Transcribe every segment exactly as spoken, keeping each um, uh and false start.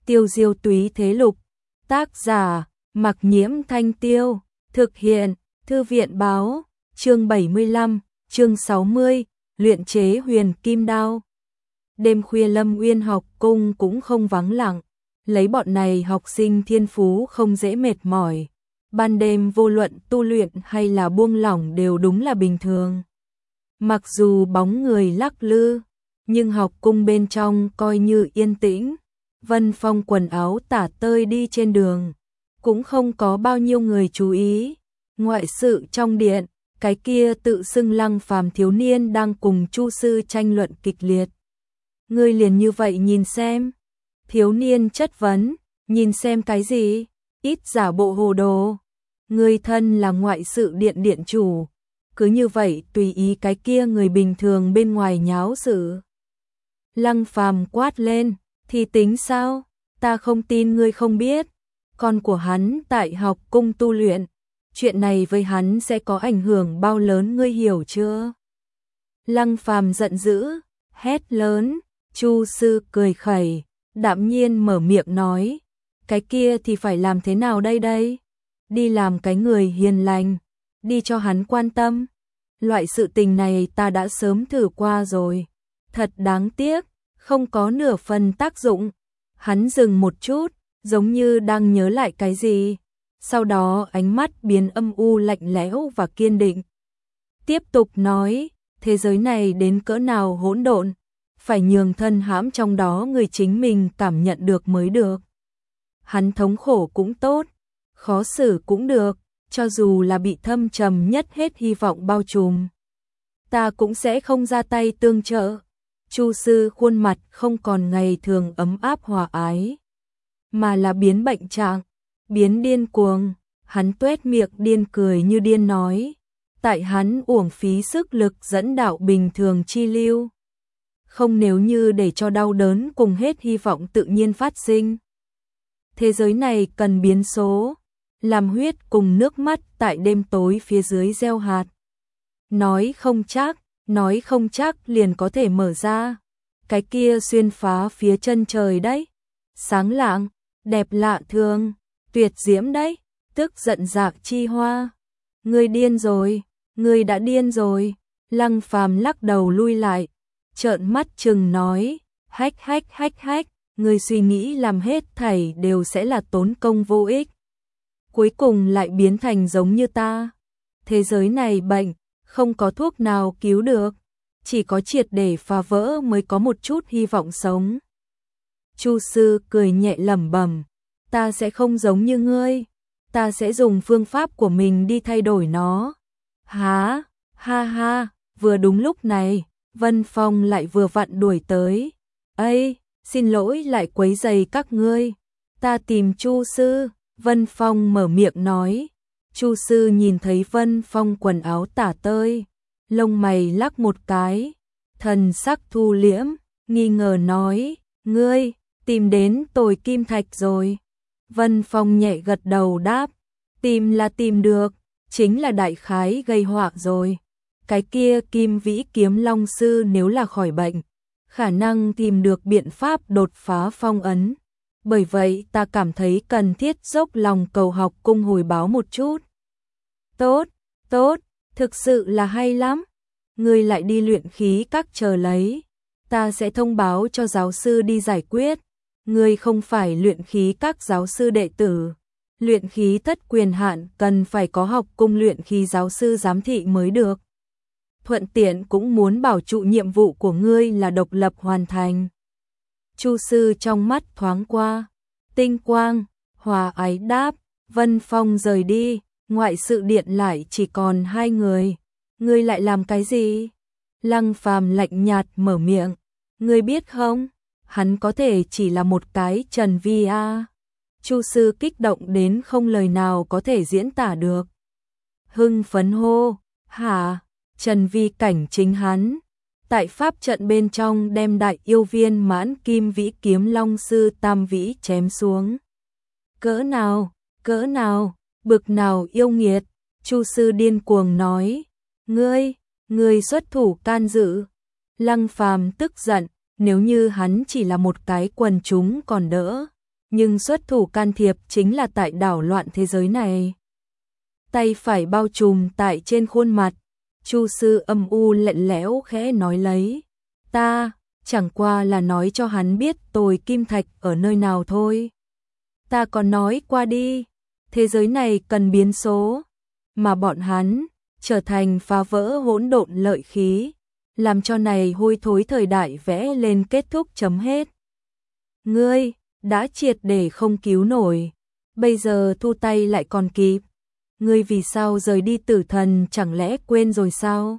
Tiêu diêu túy thế lục. Tác giả, Mặc Nhiễm Thanh Tiêu. Thực hiện, Thư viện báo. Chương bảy mươi lăm, chương sáu mươi, luyện chế huyền kim đao. Đêm khuya Lâm Uyên học cung cũng không vắng lặng. Lấy bọn này học sinh thiên phú không dễ mệt mỏi. Ban đêm vô luận tu luyện hay là buông lỏng đều đúng là bình thường. Mặc dù bóng người lắc lư, nhưng học cung bên trong coi như yên tĩnh. Vân Phong quần áo tả tơi đi trên đường, cũng không có bao nhiêu người chú ý. Ngoại sự trong điện, cái kia tự xưng Lăng Phàm thiếu niên đang cùng Chu sư tranh luận kịch liệt. Ngươi liền như vậy nhìn xem. Thiếu niên chất vấn, nhìn xem cái gì? Ít giả bộ hồ đồ. Ngươi thân là ngoại sự điện điện chủ, cứ như vậy tùy ý cái kia người bình thường bên ngoài nháo sự. Lăng Phàm quát lên, thì tính sao? Ta không tin ngươi không biết. Con của hắn tại học cung tu luyện, chuyện này với hắn sẽ có ảnh hưởng bao lớn ngươi hiểu chưa? Lăng Phàm giận dữ, hét lớn. Chu sư cười khẩy, đạm nhiên mở miệng nói, cái kia thì phải làm thế nào đây đây? Đi làm cái người hiền lành, đi cho hắn quan tâm. Loại sự tình này ta đã sớm thử qua rồi, thật đáng tiếc, không có nửa phần tác dụng. Hắn dừng một chút, giống như đang nhớ lại cái gì, sau đó ánh mắt biến âm u lạnh lẽo và kiên định. Tiếp tục nói, thế giới này đến cỡ nào hỗn độn, phải nhường thân hãm trong đó người chính mình cảm nhận được mới được. Hắn thống khổ cũng tốt, khó xử cũng được, cho dù là bị thâm trầm nhất hết hy vọng bao trùm, ta cũng sẽ không ra tay tương trợ. Chu sư khuôn mặt không còn ngày thường ấm áp hòa ái, mà là biến bệnh trạng, biến điên cuồng. Hắn tuét miệng điên cười như điên nói, tại hắn uổng phí sức lực dẫn đạo bình thường chi lưu. Không nếu như để cho đau đớn cùng hết hy vọng tự nhiên phát sinh. Thế giới này cần biến số, làm huyết cùng nước mắt tại đêm tối phía dưới gieo hạt. Nói không chắc, nói không chắc liền có thể mở ra. Cái kia xuyên phá phía chân trời đấy. Sáng lạng, đẹp lạ thường, tuyệt diễm đấy, tức giận dạc chi hoa. Ngươi điên rồi, ngươi đã điên rồi. Lăng Phàm lắc đầu lui lại, trợn mắt chừng nói, hách hách hách hách, ngươi suy nghĩ làm hết thảy đều sẽ là tốn công vô ích. Cuối cùng lại biến thành giống như ta. Thế giới này bệnh, không có thuốc nào cứu được, chỉ có triệt để phá vỡ mới có một chút hy vọng sống. Chu sư cười nhẹ lẩm bẩm, ta sẽ không giống như ngươi, ta sẽ dùng phương pháp của mình đi thay đổi nó. Há, ha ha, vừa đúng lúc này, Vân Phong lại vừa vặn đuổi tới. Ây, xin lỗi lại quấy rầy các ngươi, ta tìm Chu sư. Vân Phong mở miệng nói. Chu sư nhìn thấy Vân Phong quần áo tả tơi, lông mày lắc một cái, thần sắc thu liễm, nghi ngờ nói, ngươi, tìm đến tồi kim thạch rồi. Vân Phong nhẹ gật đầu đáp, tìm là tìm được, chính là đại khái gây họa rồi. Cái kia Kim Vĩ Kiếm Long sư nếu là khỏi bệnh, khả năng tìm được biện pháp đột phá phong ấn. Bởi vậy ta cảm thấy cần thiết dốc lòng cầu học cung hồi báo một chút. Tốt, tốt, thực sự là hay lắm. Ngươi lại đi luyện khí các chờ lấy. Ta sẽ thông báo cho giáo sư đi giải quyết. Ngươi không phải luyện khí các giáo sư đệ tử. Luyện khí thất quyền hạn cần phải có học cung luyện khí giáo sư giám thị mới được. Thuận tiện cũng muốn bảo trụ nhiệm vụ của ngươi là độc lập hoàn thành. Chu sư trong mắt thoáng qua tinh quang, hòa ái đáp. Vân Phong rời đi, ngoại sự điện lại chỉ còn hai người. Ngươi lại làm cái gì? Lăng Phàm lạnh nhạt mở miệng. Ngươi biết không, hắn có thể chỉ là một cái trần vi a. Chu sư kích động đến không lời nào có thể diễn tả được. Hưng phấn hô, hả, trần vi cảnh chính hắn. Tại pháp trận bên trong đem đại yêu viên mãn Kim Vĩ Kiếm Long sư tam vĩ chém xuống. Cỡ nào, cỡ nào, bực nào yêu nghiệt. Chu sư điên cuồng nói, ngươi, ngươi xuất thủ can dự. Lăng Phàm tức giận, nếu như hắn chỉ là một cái quần chúng còn đỡ, nhưng xuất thủ can thiệp chính là tại đảo loạn thế giới này. Tay phải bao trùm tại trên khuôn mặt, Chu sư âm u lạnh lẽo khẽ nói lấy, ta chẳng qua là nói cho hắn biết tôi kim thạch ở nơi nào thôi. Ta còn nói qua đi, thế giới này cần biến số, mà bọn hắn trở thành phá vỡ hỗn độn lợi khí, làm cho này hôi thối thời đại vẽ lên kết thúc chấm hết. Ngươi đã triệt để không cứu nổi, bây giờ thu tay lại còn kịp. Ngươi vì sao rời đi tử thần, chẳng lẽ quên rồi sao?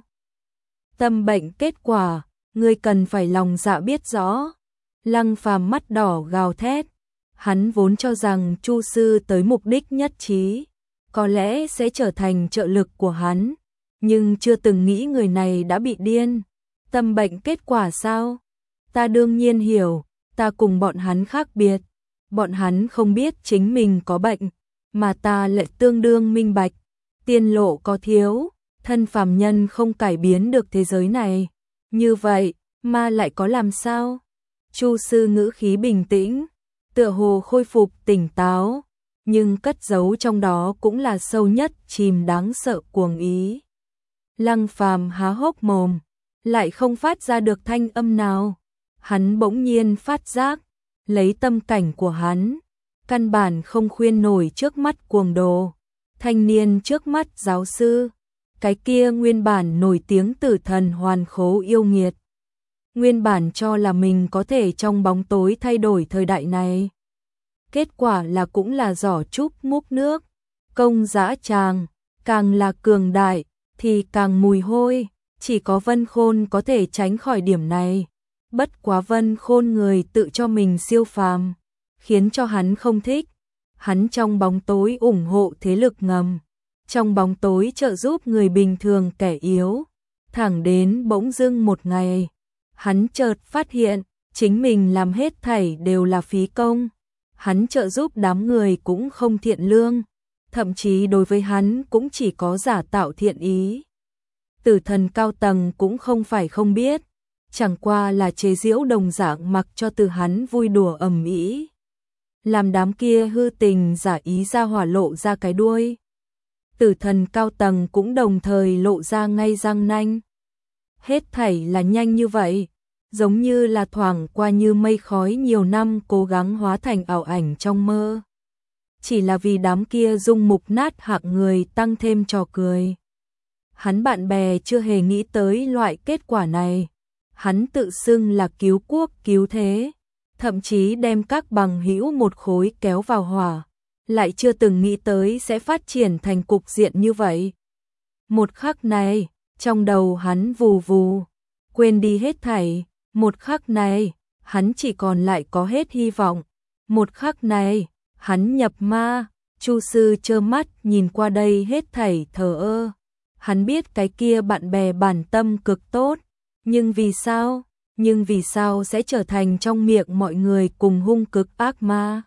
Tâm bệnh kết quả, ngươi cần phải lòng dạ biết rõ. Lăng Phàm mắt đỏ gào thét, hắn vốn cho rằng Chu sư tới mục đích nhất trí, có lẽ sẽ trở thành trợ lực của hắn, nhưng chưa từng nghĩ người này đã bị điên. Tâm bệnh kết quả sao? Ta đương nhiên hiểu, ta cùng bọn hắn khác biệt, bọn hắn không biết chính mình có bệnh, mà ta lại tương đương minh bạch, tiên lộ có thiếu, thân phàm nhân không cải biến được thế giới này. Như vậy, ma lại có làm sao? Chu sư ngữ khí bình tĩnh, tựa hồ khôi phục tỉnh táo, nhưng cất giấu trong đó cũng là sâu nhất chìm đáng sợ cuồng ý. Lăng Phàm há hốc mồm, lại không phát ra được thanh âm nào. Hắn bỗng nhiên phát giác, lấy tâm cảnh của hắn, căn bản không khuyên nổi trước mắt cuồng đồ, thanh niên trước mắt giáo sư, cái kia nguyên bản nổi tiếng tử thần hoàn khố yêu nghiệt. Nguyên bản cho là mình có thể trong bóng tối thay đổi thời đại này. Kết quả là cũng là giỏ trúc múc nước, công dã tràng, càng là cường đại, thì càng mùi hôi, chỉ có Vân Khôn có thể tránh khỏi điểm này. Bất quá Vân Khôn người tự cho mình siêu phàm, khiến cho hắn không thích. Hắn trong bóng tối ủng hộ thế lực ngầm, trong bóng tối trợ giúp người bình thường kẻ yếu. Thẳng đến bỗng dưng một ngày, hắn chợt phát hiện, chính mình làm hết thảy đều là phí công. Hắn trợ giúp đám người cũng không thiện lương, thậm chí đối với hắn cũng chỉ có giả tạo thiện ý. Tử thần cao tầng cũng không phải không biết, chẳng qua là chế giễu đồng dạng mặc cho từ hắn vui đùa ầm ĩ, làm đám kia hư tình giả ý ra hỏa lộ ra cái đuôi. Tử thần cao tầng cũng đồng thời lộ ra ngay răng nanh. Hết thảy là nhanh như vậy, giống như là thoảng qua như mây khói, nhiều năm cố gắng hóa thành ảo ảnh trong mơ. Chỉ là vì đám kia dung mục nát hạng người tăng thêm trò cười. Hắn bạn bè chưa hề nghĩ tới loại kết quả này. Hắn tự xưng là cứu quốc cứu thế, thậm chí đem các bằng hữu một khối kéo vào hỏa, lại chưa từng nghĩ tới sẽ phát triển thành cục diện như vậy. Một khắc này, trong đầu hắn vù vù, quên đi hết thảy. Một khắc này, hắn chỉ còn lại có hết hy vọng. Một khắc này, hắn nhập ma. Chu sư trơ mắt nhìn qua đây hết thảy thờ ơ. Hắn biết cái kia bạn bè bản tâm cực tốt, nhưng vì sao, nhưng vì sao sẽ trở thành trong miệng mọi người cùng hung cực ác ma.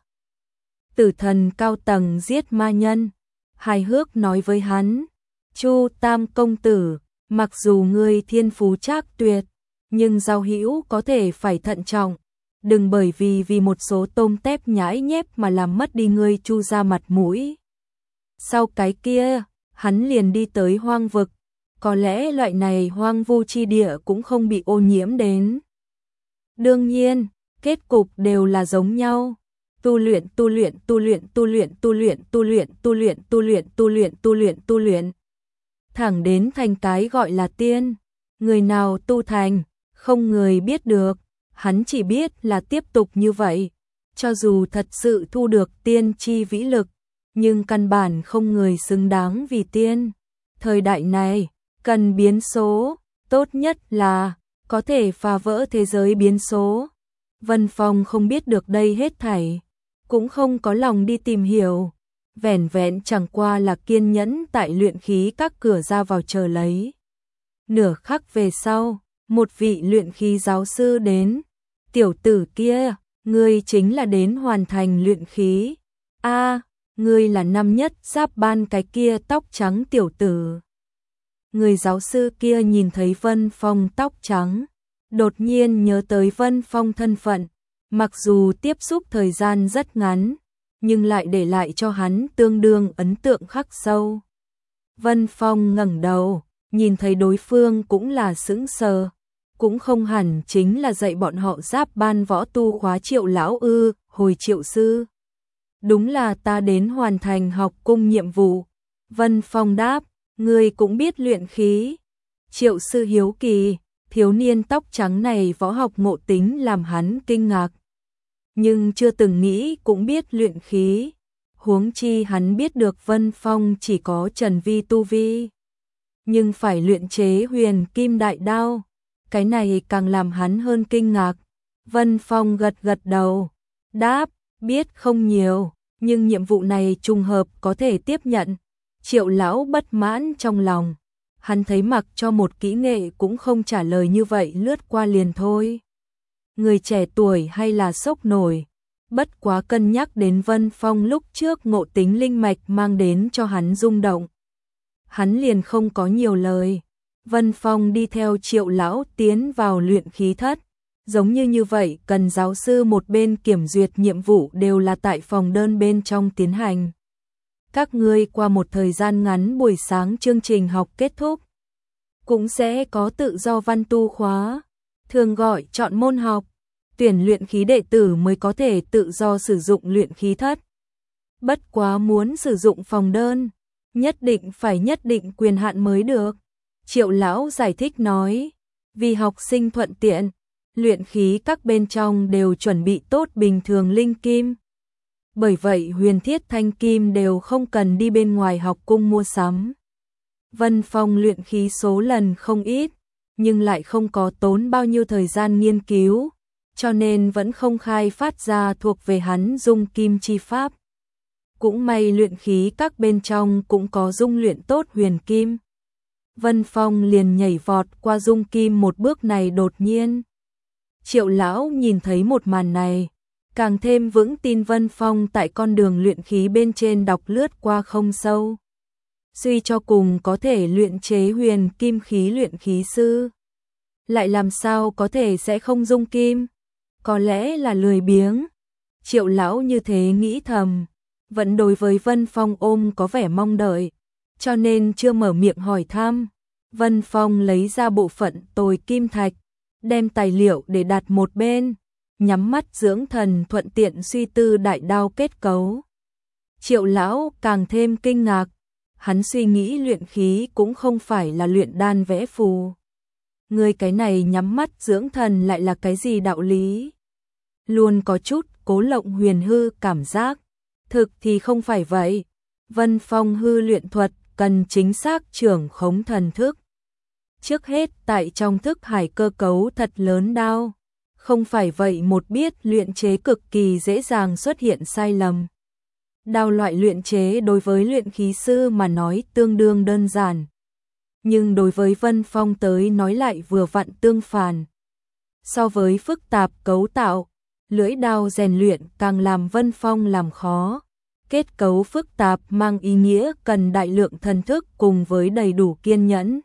Tử thần cao tầng giết ma nhân, hài hước nói với hắn, Chu Tam công tử, mặc dù ngươi thiên phú trác tuyệt, nhưng giao hữu có thể phải thận trọng, đừng bởi vì vì một số tôm tép nhãi nhép mà làm mất đi ngươi Chu ra mặt mũi. Sau cái kia, hắn liền đi tới hoang vực, có lẽ loại này hoang vu chi địa cũng không bị ô nhiễm đến. Đương nhiên, kết cục đều là giống nhau. Tu luyện, tu luyện, tu luyện, tu luyện, tu luyện, tu luyện, tu luyện, tu luyện, tu luyện, tu luyện, tu luyện. Thẳng đến thành cái gọi là tiên. Người nào tu thành, không người biết được. Hắn chỉ biết là tiếp tục như vậy. Cho dù thật sự thu được tiên chi vĩ lực, nhưng căn bản không người xứng đáng vì tiên. Thời đại này, cần biến số, tốt nhất là có thể phá vỡ thế giới biến số. Vân Phong không biết được đây hết thảy, cũng không có lòng đi tìm hiểu, vẻn vẹn chẳng qua là kiên nhẫn tại luyện khí các cửa ra vào chờ lấy. Nửa khắc về sau, một vị luyện khí giáo sư đến. Tiểu tử kia, ngươi chính là đến hoàn thành luyện khí. A, ngươi là năm nhất giáp ban cái kia tóc trắng tiểu tử. Người giáo sư kia nhìn thấy Vân Phong tóc trắng, đột nhiên nhớ tới Vân Phong thân phận, Mặc dù tiếp xúc thời gian rất ngắn, nhưng lại để lại cho hắn tương đương ấn tượng khắc sâu. Vân Phong ngẩng đầu, nhìn thấy đối phương cũng là sững sờ, cũng không hẳn chính là dạy bọn họ giáp ban võ tu khóa Triệu lão ư, hồi Triệu sư. Đúng là ta đến hoàn thành học cung nhiệm vụ. Vân Phong đáp, ngươi cũng biết luyện khí. Triệu sư hiếu kỳ, thiếu niên tóc trắng này võ học ngộ tính làm hắn kinh ngạc. Nhưng chưa từng nghĩ cũng biết luyện khí. Huống chi hắn biết được Vân Phong chỉ có trần vi tu vi. Nhưng phải luyện chế huyền kim đại đao. Cái này càng làm hắn hơn kinh ngạc. Vân Phong gật gật đầu, đáp, biết không nhiều, nhưng nhiệm vụ này trùng hợp có thể tiếp nhận. Triệu lão bất mãn trong lòng, hắn thấy mặc cho một kỹ nghệ cũng không trả lời như vậy lướt qua liền thôi. Người trẻ tuổi hay là sốc nổi, bất quá cân nhắc đến Vân Phong lúc trước ngộ tính linh mạch mang đến cho hắn rung động. Hắn liền không có nhiều lời. Vân Phong đi theo Triệu lão tiến vào luyện khí thất. Giống như như vậy cần giáo sư một bên kiểm duyệt nhiệm vụ đều là tại phòng đơn bên trong tiến hành. Các ngươi qua một thời gian ngắn buổi sáng chương trình học kết thúc, cũng sẽ có tự do văn tu khóa, thường gọi chọn môn học, tuyển luyện khí đệ tử mới có thể tự do sử dụng luyện khí thất. Bất quá muốn sử dụng phòng đơn, nhất định phải nhất định quyền hạn mới được. Triệu lão giải thích nói, vì học sinh thuận tiện, luyện khí các bên trong đều chuẩn bị tốt bình thường linh kim. Bởi vậy huyền thiết thanh kim đều không cần đi bên ngoài học cung mua sắm. Vân Phong luyện khí số lần không ít, nhưng lại không có tốn bao nhiêu thời gian nghiên cứu, cho nên vẫn không khai phát ra thuộc về hắn dung kim chi pháp. Cũng may luyện khí các bên trong cũng có dung luyện tốt huyền kim. Vân Phong liền nhảy vọt qua dung kim một bước này đột nhiên. Triệu lão nhìn thấy một màn này, càng thêm vững tin Vân Phong tại con đường luyện khí bên trên đọc lướt qua không sâu. Suy cho cùng có thể luyện chế huyền kim khí luyện khí sư, lại làm sao có thể sẽ không dung kim? Có lẽ là lười biếng. Triệu lão như thế nghĩ thầm, vẫn đối với Vân Phong ôm có vẻ mong đợi, cho nên chưa mở miệng hỏi thăm. Vân Phong lấy ra bộ phận tồi kim thạch, đem tài liệu để đặt một bên, nhắm mắt dưỡng thần thuận tiện suy tư đại đao kết cấu. Triệu lão càng thêm kinh ngạc, hắn suy nghĩ luyện khí cũng không phải là luyện đan vẽ phù. Người cái này nhắm mắt dưỡng thần lại là cái gì đạo lý? Luôn có chút cố lộng huyền hư cảm giác, thực thì không phải vậy. Vân Phong hư luyện thuật cần chính xác trưởng khống thần thức. Trước hết tại trong thức hải cơ cấu thật lớn đao, không phải vậy một biết luyện chế cực kỳ dễ dàng xuất hiện sai lầm. Đao loại luyện chế đối với luyện khí sư mà nói tương đương đơn giản, nhưng đối với Vân Phong tới nói lại vừa vặn tương phản. So với phức tạp cấu tạo, lưỡi đao rèn luyện càng làm Vân Phong làm khó. Kết cấu phức tạp mang ý nghĩa cần đại lượng thần thức cùng với đầy đủ kiên nhẫn.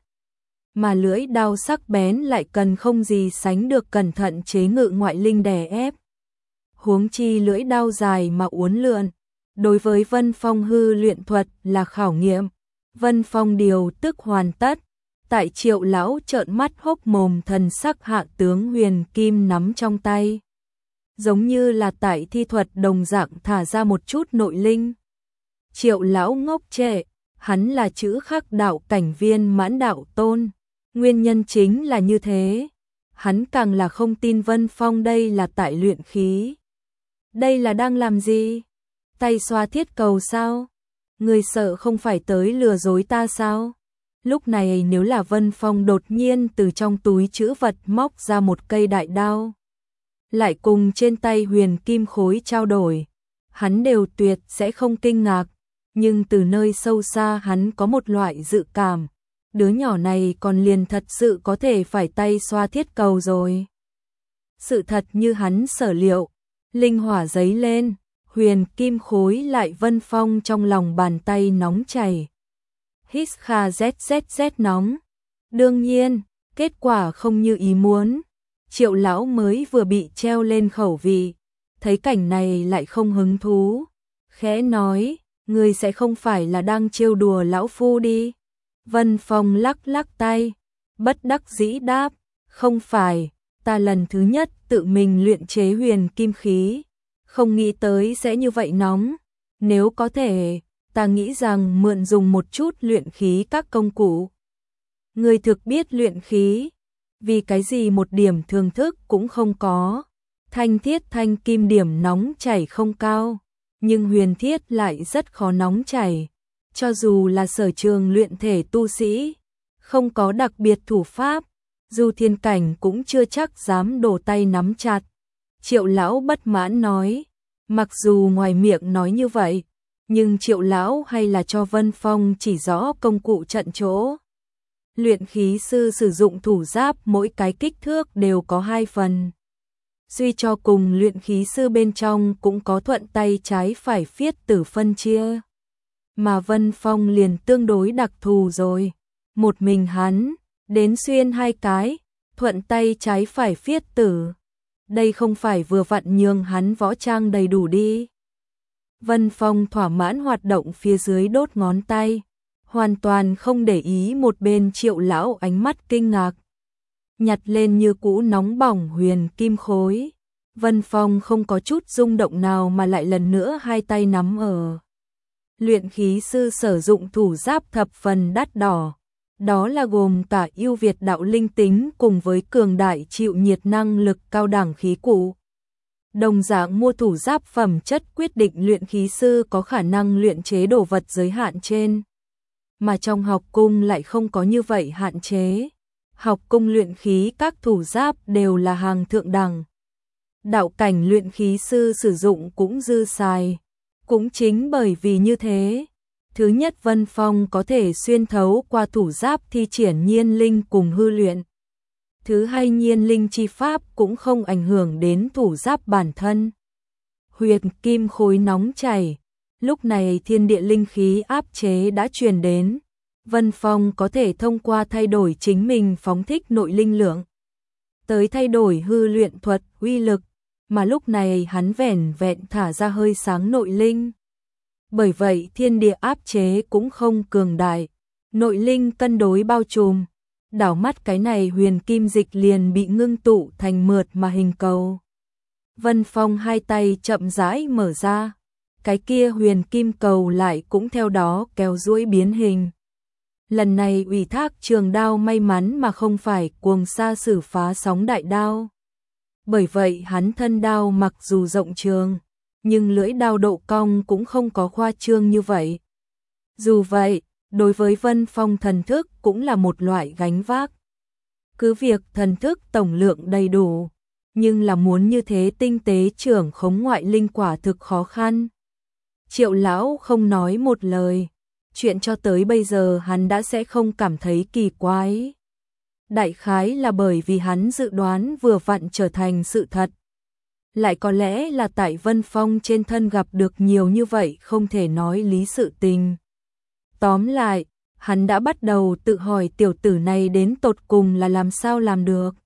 Mà lưỡi đao sắc bén lại cần không gì sánh được cẩn thận chế ngự ngoại linh đè ép. Huống chi lưỡi đao dài mà uốn lượn, đối với Vân Phong hư luyện thuật là khảo nghiệm. Vân Phong điều tức hoàn tất, tại Triệu lão trợn mắt hốc mồm thần sắc hạ tướng huyền kim nắm trong tay. Giống như là tại thi thuật đồng dạng thả ra một chút nội linh. Triệu lão ngốc trệ, hắn là chữ khắc đạo cảnh viên mãn đạo tôn. Nguyên nhân chính là như thế. Hắn càng là không tin Vân Phong đây là tại luyện khí. Đây là đang làm gì? Tay xoa thiết cầu sao? Người sợ không phải tới lừa dối ta sao? Lúc này nếu là Vân Phong đột nhiên từ trong túi trữ vật móc ra một cây đại đao, lại cùng trên tay huyền kim khối trao đổi, hắn đều tuyệt sẽ không kinh ngạc. Nhưng từ nơi sâu xa hắn có một loại dự cảm, đứa nhỏ này còn liền thật sự có thể phải tay xoa thiết cầu rồi. Sự thật như hắn sở liệu, linh hỏa giấy lên, huyền kim khối lại Vân Phong trong lòng bàn tay nóng chảy. Hít kha zzz nóng. Đương nhiên, kết quả không như ý muốn. Triệu lão mới vừa bị treo lên khẩu vị, thấy cảnh này lại không hứng thú, khẽ nói, ngươi sẽ không phải là đang trêu đùa lão phu đi. Vân Phong lắc lắc tay, bất đắc dĩ đáp, không phải, ta lần thứ nhất tự mình luyện chế huyền kim khí, không nghĩ tới sẽ như vậy nóng, nếu có thể, ta nghĩ rằng mượn dùng một chút luyện khí các công cụ. Ngươi thực biết luyện khí, vì cái gì một điểm thưởng thức cũng không có. Thanh thiết thanh kim điểm nóng chảy không cao, nhưng huyền thiết lại rất khó nóng chảy. Cho dù là sở trường luyện thể tu sĩ, không có đặc biệt thủ pháp, dù thiên cảnh cũng chưa chắc dám đổ tay nắm chặt. Triệu lão bất mãn nói, mặc dù ngoài miệng nói như vậy, nhưng Triệu lão hay là cho Vân Phong chỉ rõ công cụ trận chỗ. Luyện khí sư sử dụng thủ giáp mỗi cái kích thước đều có hai phần. Suy cho cùng luyện khí sư bên trong cũng có thuận tay trái phải phiết tử phân chia. Mà Vân Phong liền tương đối đặc thù rồi. Một mình hắn, đến xuyên hai cái, thuận tay trái phải phiết tử. Đây không phải vừa vặn nhường hắn võ trang đầy đủ đi. Vân Phong thỏa mãn hoạt động phía dưới đốt ngón tay, hoàn toàn không để ý một bên Triệu lão ánh mắt kinh ngạc. Nhặt lên như cũ nóng bỏng huyền kim khối. Vân Phong không có chút rung động nào mà lại lần nữa hai tay nắm ở. Luyện khí sư sử dụng thủ giáp thập phần đắt đỏ. Đó là gồm cả ưu việt đạo linh tính cùng với cường đại chịu nhiệt năng lực cao đẳng khí cụ. Đồng dạng mua thủ giáp phẩm chất quyết định luyện khí sư có khả năng luyện chế đồ vật giới hạn trên. Mà trong học cung lại không có như vậy hạn chế. Học cung luyện khí các thủ giáp đều là hàng thượng đẳng. Đạo cảnh luyện khí sư sử dụng cũng dư xài. Cũng chính bởi vì như thế, thứ nhất Vân Phong có thể xuyên thấu qua thủ giáp thi triển nhiên linh cùng hư luyện. Thứ hai nhiên linh chi pháp cũng không ảnh hưởng đến thủ giáp bản thân. Huyền kim khối nóng chảy, lúc này thiên địa linh khí áp chế đã truyền đến. Vân Phong có thể thông qua thay đổi chính mình phóng thích nội linh lượng, tới thay đổi hư luyện thuật uy lực, mà lúc này hắn vẻn vẹn thả ra hơi sáng nội linh. Bởi vậy thiên địa áp chế cũng không cường đại, nội linh cân đối bao trùm, đảo mắt cái này huyền kim dịch liền bị ngưng tụ thành mượt mà hình cầu. Vân Phong hai tay chậm rãi mở ra, cái kia huyền kim cầu lại cũng theo đó kéo duỗi biến hình. Lần này ủy thác trường đao may mắn mà không phải cuồng sa sử phá sóng đại đao. Bởi vậy hắn thân đao mặc dù rộng trường, nhưng lưỡi đao độ cong cũng không có khoa trương như vậy. Dù vậy, đối với Vân Phong thần thức cũng là một loại gánh vác. Cứ việc thần thức tổng lượng đầy đủ, nhưng là muốn như thế tinh tế trưởng khống ngoại linh quả thực khó khăn. Triệu lão không nói một lời, chuyện cho tới bây giờ hắn đã sẽ không cảm thấy kỳ quái. Đại khái là bởi vì hắn dự đoán vừa vặn trở thành sự thật. Lại có lẽ là tại Vân Phong trên thân gặp được nhiều như vậy không thể nói lý sự tình. Tóm lại, hắn đã bắt đầu tự hỏi tiểu tử này đến tột cùng là làm sao làm được.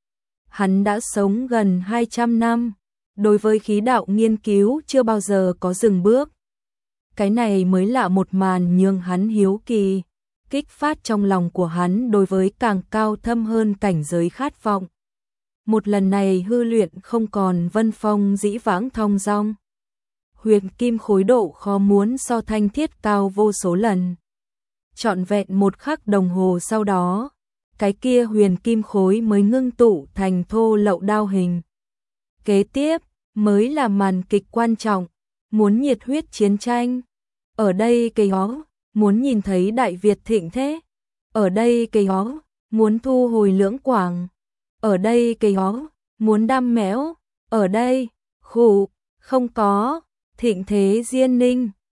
Hắn đã sống gần hai trăm năm, đối với khí đạo nghiên cứu chưa bao giờ có dừng bước. Cái này mới là một màn nhường hắn hiếu kỳ, kích phát trong lòng của hắn đối với càng cao thâm hơn cảnh giới khát vọng. Một lần này hư luyện không còn Vân Phong dĩ vãng thong dong. Huyền kim khối độ khó muốn so thanh thiết cao vô số lần. Trọn vẹn một khắc đồng hồ sau đó, cái kia huyền kim khối mới ngưng tụ thành thô lậu đao hình. Kế tiếp, mới là màn kịch quan trọng, muốn nhiệt huyết chiến tranh. Ở đây cây ó, muốn nhìn thấy Đại Việt thịnh thế. Ở đây cây ó, muốn thu hồi Lưỡng Quảng. Ở đây cây ó, muốn đam mẽo. Ở đây, khủ, không có, thịnh thế Diên Ninh.